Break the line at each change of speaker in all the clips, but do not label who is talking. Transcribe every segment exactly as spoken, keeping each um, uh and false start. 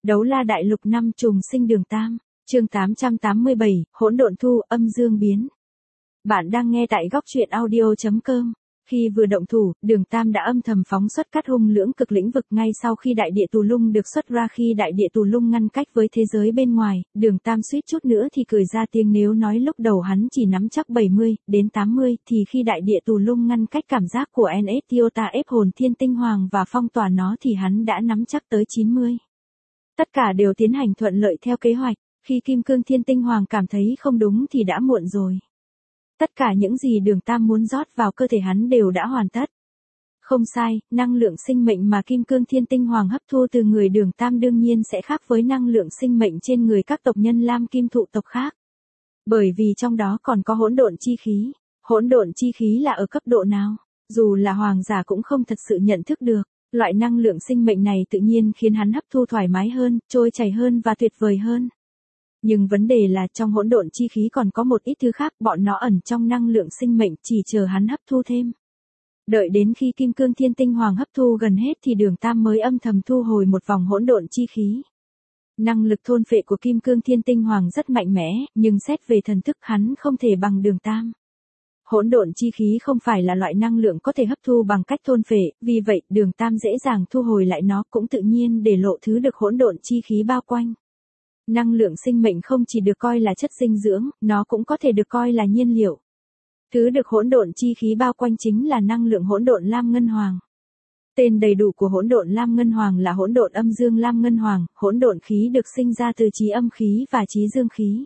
Đấu La Đại Lục năm trùng sinh Đường Tam, chương tám trăm tám mươi bảy, hỗn độn thu, âm dương biến. Bạn đang nghe tại góc truyện audio chấm com. Khi vừa động thủ, Đường Tam đã âm thầm phóng xuất cát hung lưỡng cực lĩnh vực ngay sau khi đại địa tù lung được xuất ra. Khi đại địa tù lung ngăn cách với thế giới bên ngoài, Đường Tam suýt chút nữa thì cười ra tiếng, nếu nói lúc đầu hắn chỉ nắm chắc bảy mươi đến tám mươi thì khi đại địa tù lung ngăn cách cảm giác của en ét Tiota ép hồn thiên tinh hoàng và phong tỏa nó thì hắn đã nắm chắc tới chín mươi. Tất cả đều tiến hành thuận lợi theo kế hoạch, khi Kim Cương Thiên Tinh Hoàng cảm thấy không đúng thì đã muộn rồi. Tất cả những gì Đường Tam muốn rót vào cơ thể hắn đều đã hoàn tất. Không sai, năng lượng sinh mệnh mà Kim Cương Thiên Tinh Hoàng hấp thu từ người Đường Tam đương nhiên sẽ khác với năng lượng sinh mệnh trên người các tộc nhân Lam Kim thụ tộc khác. Bởi vì trong đó còn có hỗn độn chi khí. Hỗn độn chi khí là ở cấp độ nào? Dù là hoàng giả cũng không thật sự nhận thức được. Loại năng lượng sinh mệnh này tự nhiên khiến hắn hấp thu thoải mái hơn, trôi chảy hơn và tuyệt vời hơn. Nhưng vấn đề là trong hỗn độn chi khí còn có một ít thứ khác, bọn nó ẩn trong năng lượng sinh mệnh chỉ chờ hắn hấp thu thêm. Đợi đến khi Kim Cương Thiên Tinh Hoàng hấp thu gần hết thì Đường Tam mới âm thầm thu hồi một vòng hỗn độn chi khí. Năng lực thôn phệ của Kim Cương Thiên Tinh Hoàng rất mạnh mẽ, nhưng xét về thần thức hắn không thể bằng Đường Tam. Hỗn độn chi khí không phải là loại năng lượng có thể hấp thu bằng cách thôn phệ, vì vậy Đường Tam dễ dàng thu hồi lại nó, cũng tự nhiên để lộ thứ được hỗn độn chi khí bao quanh. Năng lượng sinh mệnh không chỉ được coi là chất dinh dưỡng, nó cũng có thể được coi là nhiên liệu. Thứ được hỗn độn chi khí bao quanh chính là năng lượng hỗn độn lam ngân hoàng. Tên đầy đủ của hỗn độn lam ngân hoàng là hỗn độn âm dương lam ngân hoàng, hỗn độn khí được sinh ra từ trí âm khí và trí dương khí.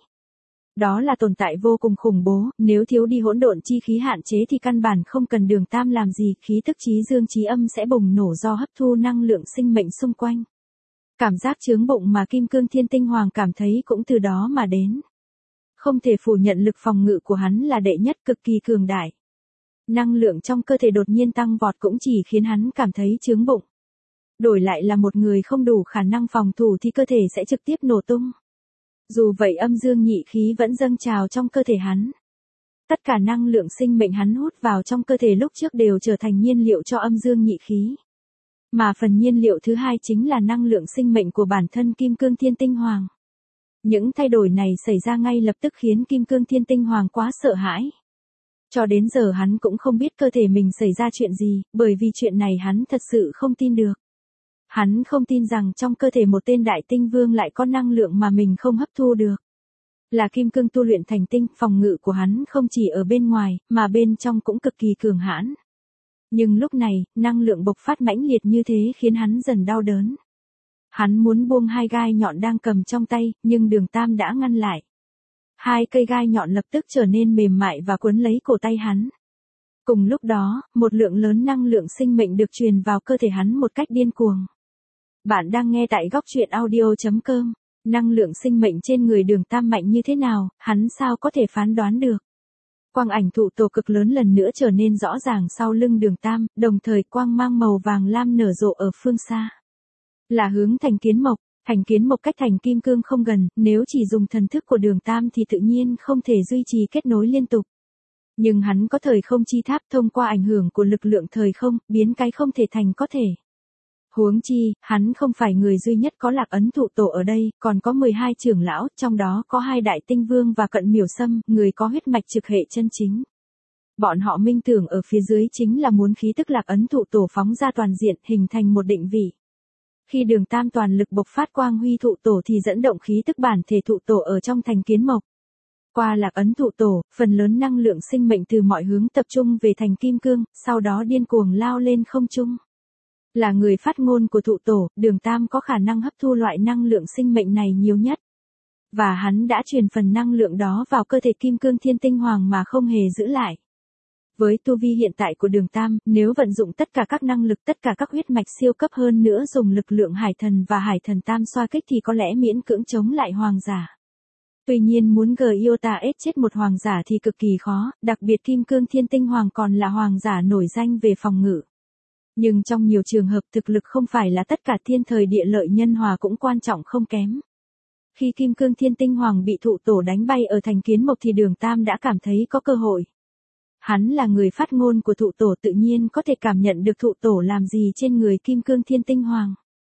Đó là tồn tại vô cùng khủng bố, nếu thiếu đi hỗn độn chi khí hạn chế thì căn bản không cần Đường Tam làm gì, khí tức trí dương trí âm sẽ bùng nổ do hấp thu năng lượng sinh mệnh xung quanh. Cảm giác chướng bụng mà Kim Cương Thiên Tinh Hoàng cảm thấy cũng từ đó mà đến. Không thể phủ nhận lực phòng ngự của hắn là đệ nhất, cực kỳ cường đại. Năng lượng trong cơ thể đột nhiên tăng vọt cũng chỉ khiến hắn cảm thấy chướng bụng. Đổi lại là một người không đủ khả năng phòng thủ thì cơ thể sẽ trực tiếp nổ tung. Dù vậy âm dương nhị khí vẫn dâng trào trong cơ thể hắn. Tất cả năng lượng sinh mệnh hắn hút vào trong cơ thể lúc trước đều trở thành nhiên liệu cho âm dương nhị khí. Mà phần nhiên liệu thứ hai chính là năng lượng sinh mệnh của bản thân Kim Cương Thiên Tinh Hoàng. Những thay đổi này xảy ra ngay lập tức khiến Kim Cương Thiên Tinh Hoàng quá sợ hãi. Cho đến giờ hắn cũng không biết cơ thể mình xảy ra chuyện gì, bởi vì chuyện này hắn thật sự không tin được. Hắn không tin rằng trong cơ thể một tên đại tinh vương lại có năng lượng mà mình không hấp thu được. Là kim cương tu luyện thành tinh, phòng ngự của hắn không chỉ ở bên ngoài, mà bên trong cũng cực kỳ cường hãn. Nhưng lúc này, năng lượng bộc phát mãnh liệt như thế khiến hắn dần đau đớn. Hắn muốn buông hai gai nhọn đang cầm trong tay, nhưng Đường Tam đã ngăn lại. Hai cây gai nhọn lập tức trở nên mềm mại và quấn lấy cổ tay hắn. Cùng lúc đó, một lượng lớn năng lượng sinh mệnh được truyền vào cơ thể hắn một cách điên cuồng. Bạn đang nghe tại góc truyện audio chấm com. Năng lượng sinh mệnh trên người Đường Tam mạnh như thế nào, hắn sao có thể phán đoán được. Quang ảnh thụ tổ cực lớn lần nữa trở nên rõ ràng sau lưng Đường Tam, đồng thời quang mang màu vàng lam nở rộ ở phương xa. Là hướng thành kiến mộc, thành kiến mộc cách thành kim cương không gần, nếu chỉ dùng thần thức của Đường Tam thì tự nhiên không thể duy trì kết nối liên tục. Nhưng hắn có thời không chi tháp, thông qua ảnh hưởng của lực lượng thời không, biến cái không thể thành có thể. Huống chi, hắn không phải người duy nhất có lạc ấn thụ tổ ở đây, còn có mười hai trưởng lão, trong đó có hai đại tinh vương và cận miểu sâm, người có huyết mạch trực hệ chân chính. Bọn họ minh tưởng ở phía dưới chính là muốn khí tức lạc ấn thụ tổ phóng ra toàn diện, hình thành một định vị. Khi Đường Tam toàn lực bộc phát quang huy thụ tổ thì dẫn động khí tức bản thể thụ tổ ở trong thành kiến mộc. Qua lạc ấn thụ tổ, phần lớn năng lượng sinh mệnh từ mọi hướng tập trung về thành kim cương, sau đó điên cuồng lao lên không trung. Là người phát ngôn của thụ tổ, Đường Tam có khả năng hấp thu loại năng lượng sinh mệnh này nhiều nhất. Và hắn đã truyền phần năng lượng đó vào cơ thể Kim Cương Thiên Tinh Hoàng mà không hề giữ lại. Với tu vi hiện tại của Đường Tam, nếu vận dụng tất cả các năng lực, tất cả các huyết mạch siêu cấp hơn nữa, dùng lực lượng hải thần và hải thần tam xoa kích thì có lẽ miễn cưỡng chống lại hoàng giả. Tuy nhiên muốn Giota ép chết một hoàng giả thì cực kỳ khó, đặc biệt Kim Cương Thiên Tinh Hoàng còn là hoàng giả nổi danh về phòng ngự. Nhưng trong nhiều trường hợp thực lực không phải là tất cả, thiên thời địa lợi nhân hòa cũng quan trọng không kém. Khi Kim Cương Thiên Tinh Hoàng bị thụ tổ đánh bay ở thành kiến mộc thì Đường Tam đã cảm thấy có cơ hội. Hắn là người phát ngôn của thụ tổ, tự nhiên có thể cảm nhận được thụ tổ làm gì trên người Kim Cương Thiên Tinh Hoàng.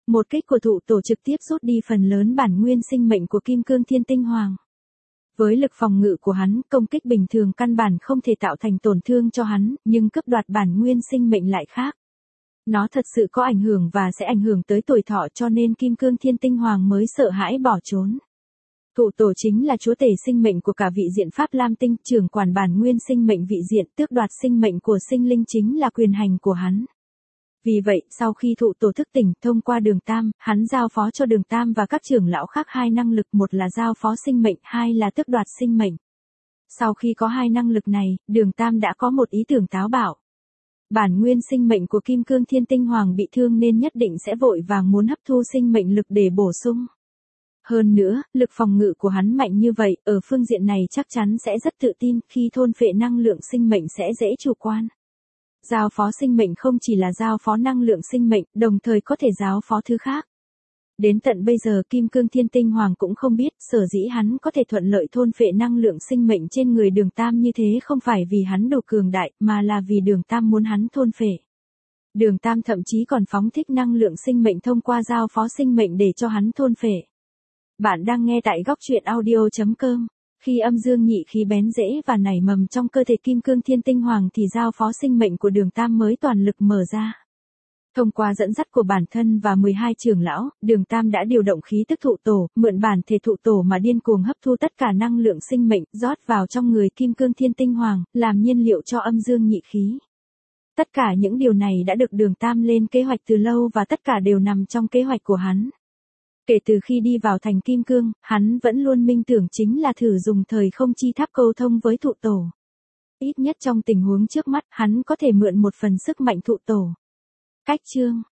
Một kích của thụ tổ trực tiếp rút đi phần lớn bản nguyên sinh mệnh của Kim Cương Thiên Tinh Hoàng. Với lực phòng ngự của hắn, công kích bình thường căn bản không thể tạo thành tổn thương cho hắn, nhưng cướp đoạt bản nguyên sinh mệnh lại khác. Nó thật sự có ảnh hưởng và sẽ ảnh hưởng tới tuổi thọ, cho nên Kim Cương Thiên Tinh Hoàng mới sợ hãi bỏ trốn. Thụ tổ chính là chúa tể sinh mệnh của cả vị diện Pháp Lam Tinh, trưởng quản bản nguyên sinh mệnh vị diện, tước đoạt sinh mệnh của sinh linh chính là quyền hành của hắn. Vì vậy, sau khi thụ tổ thức tỉnh, thông qua Đường Tam, hắn giao phó cho Đường Tam và các trưởng lão khác hai năng lực, một là giao phó sinh mệnh, hai là tước đoạt sinh mệnh. Sau khi có hai năng lực này, Đường Tam đã có một ý tưởng táo bạo. Bản nguyên sinh mệnh của Kim Cương Thiên Tinh Hoàng bị thương nên nhất định sẽ vội vàng muốn hấp thu sinh mệnh lực để bổ sung. Hơn nữa, lực phòng ngự của hắn mạnh như vậy, ở phương diện này chắc chắn sẽ rất tự tin, khi thôn phệ năng lượng sinh mệnh sẽ dễ chủ quan. Giao phó sinh mệnh không chỉ là giao phó năng lượng sinh mệnh, đồng thời có thể giao phó thứ khác. Đến tận bây giờ Kim Cương Thiên Tinh Hoàng cũng không biết, sở dĩ hắn có thể thuận lợi thôn phệ năng lượng sinh mệnh trên người Đường Tam như thế không phải vì hắn đủ cường đại, mà là vì Đường Tam muốn hắn thôn phệ. Đường Tam thậm chí còn phóng thích năng lượng sinh mệnh thông qua giao phó sinh mệnh để cho hắn thôn phệ. Bạn đang nghe tại góc truyện audio chấm com. Khi âm dương nhị khí bén rễ và nảy mầm trong cơ thể Kim Cương Thiên Tinh Hoàng thì giao phó sinh mệnh của Đường Tam mới toàn lực mở ra. Thông qua dẫn dắt của bản thân và mười hai trưởng lão, Đường Tam đã điều động khí tức thụ tổ, mượn bản thể thụ tổ mà điên cuồng hấp thu tất cả năng lượng sinh mệnh, rót vào trong người Kim Cương Thiên Tinh Hoàng, làm nhiên liệu cho âm dương nhị khí. Tất cả những điều này đã được Đường Tam lên kế hoạch từ lâu và tất cả đều nằm trong kế hoạch của hắn. Kể từ khi đi vào thành Kim Cương, hắn vẫn luôn minh tưởng chính là thử dùng thời không chi tháp câu thông với thụ tổ. Ít nhất trong tình huống trước mắt, hắn có thể mượn một phần sức mạnh thụ tổ. Cách chương